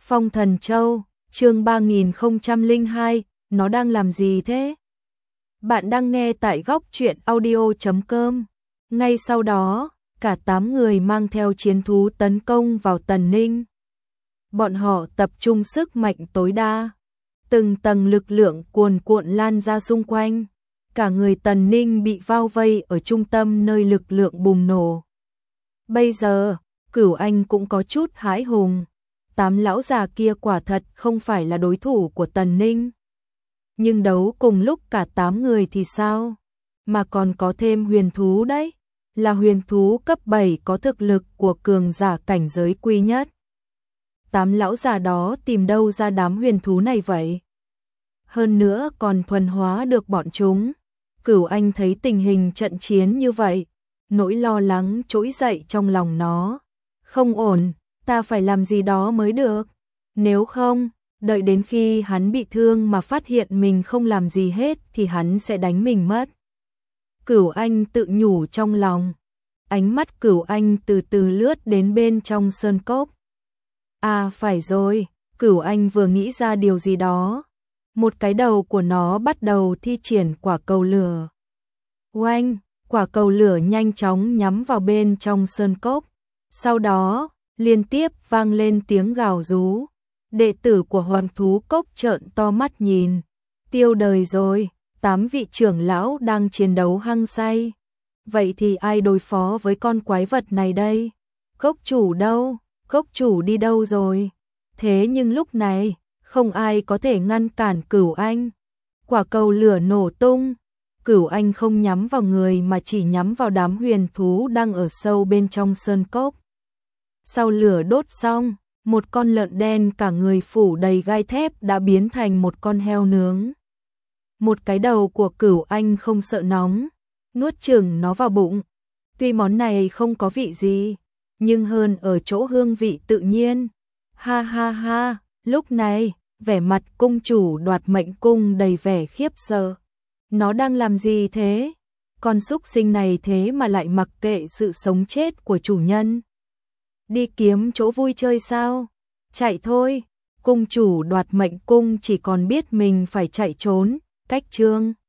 Phong Thần Châu, chương 3002, nó đang làm gì thế? Bạn đang nghe tại góc truyện audio.com. Ngay sau đó, cả 8 người mang theo chiến thú tấn công vào Tần Ninh. Bọn họ tập trung sức mạnh tối đa. Từng tầng lực lượng cuồn cuộn lan ra xung quanh. Cả người Tần Ninh bị bao vây ở trung tâm nơi lực lượng bùng nổ. Bây giờ, Cửu Anh cũng có chút hãi hùng. 8 lão già kia quả thật không phải là đối thủ của Tần Ninh. Nhưng đấu cùng lúc cả 8 người thì sao? Mà còn có thêm huyền thú đấy. Là huyền thú cấp 7 có thực lực của cường giả cảnh giới quý nhất. 8 lão già đó tìm đâu ra đám huyền thú này vậy? Hơn nữa còn thuần hóa được bọn chúng. Cửu Anh thấy tình hình trận chiến như vậy, nỗi lo lắng trỗi dậy trong lòng nó. Không ổn, ta phải làm gì đó mới được. Nếu không, đợi đến khi hắn bị thương mà phát hiện mình không làm gì hết thì hắn sẽ đánh mình mất. Cửu Anh tự nhủ trong lòng. Ánh mắt Cửu Anh từ từ lướt đến bên trong sơn cốc. À phải rồi, Cửu Anh vừa nghĩ ra điều gì đó. Một cái đầu của nó bắt đầu thi triển quả cầu lửa. Oanh, quả cầu lửa nhanh chóng nhắm vào bên trong sơn cốc. Sau đó, liên tiếp vang lên tiếng gào rú. Đệ tử của Hoàng thú cốc trợn to mắt nhìn. Tiêu đời rồi, 8 vị trưởng lão đang chiến đấu hăng say. Vậy thì ai đối phó với con quái vật này đây? Cốc chủ đâu? Cốc chủ đi đâu rồi? Thế nhưng lúc này, không ai có thể ngăn cản Cửu Anh. Quả cầu lửa nổ tung. Cửu Anh không nhắm vào người mà chỉ nhắm vào đám huyền thú đang ở sâu bên trong sơn cốc. Sau lửa đốt xong, một con lợn đen cả người phủ đầy gai thép đã biến thành một con heo nướng. Một cái đầu của Cửu Anh không sợ nóng, nuốt chửng nó vào bụng. Tuy món này không có vị gì, nhưng hơn ở chỗ hương vị tự nhiên. Ha ha ha, lúc này, vẻ mặt cung chủ Đoạt Mệnh Cung đầy vẻ khiếp sợ. Nó đang làm gì thế? Con súc sinh này thế mà lại mặc kệ sự sống chết của chủ nhân. Đi kiếm chỗ vui chơi sao? Chạy thôi. Cung chủ Đoạt Mệnh Cung chỉ còn biết mình phải chạy trốn. Cách chương